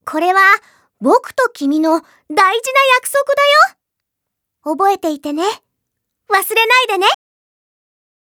これは僕と君の大事な約束だよ。覚えていてね。忘れないでね。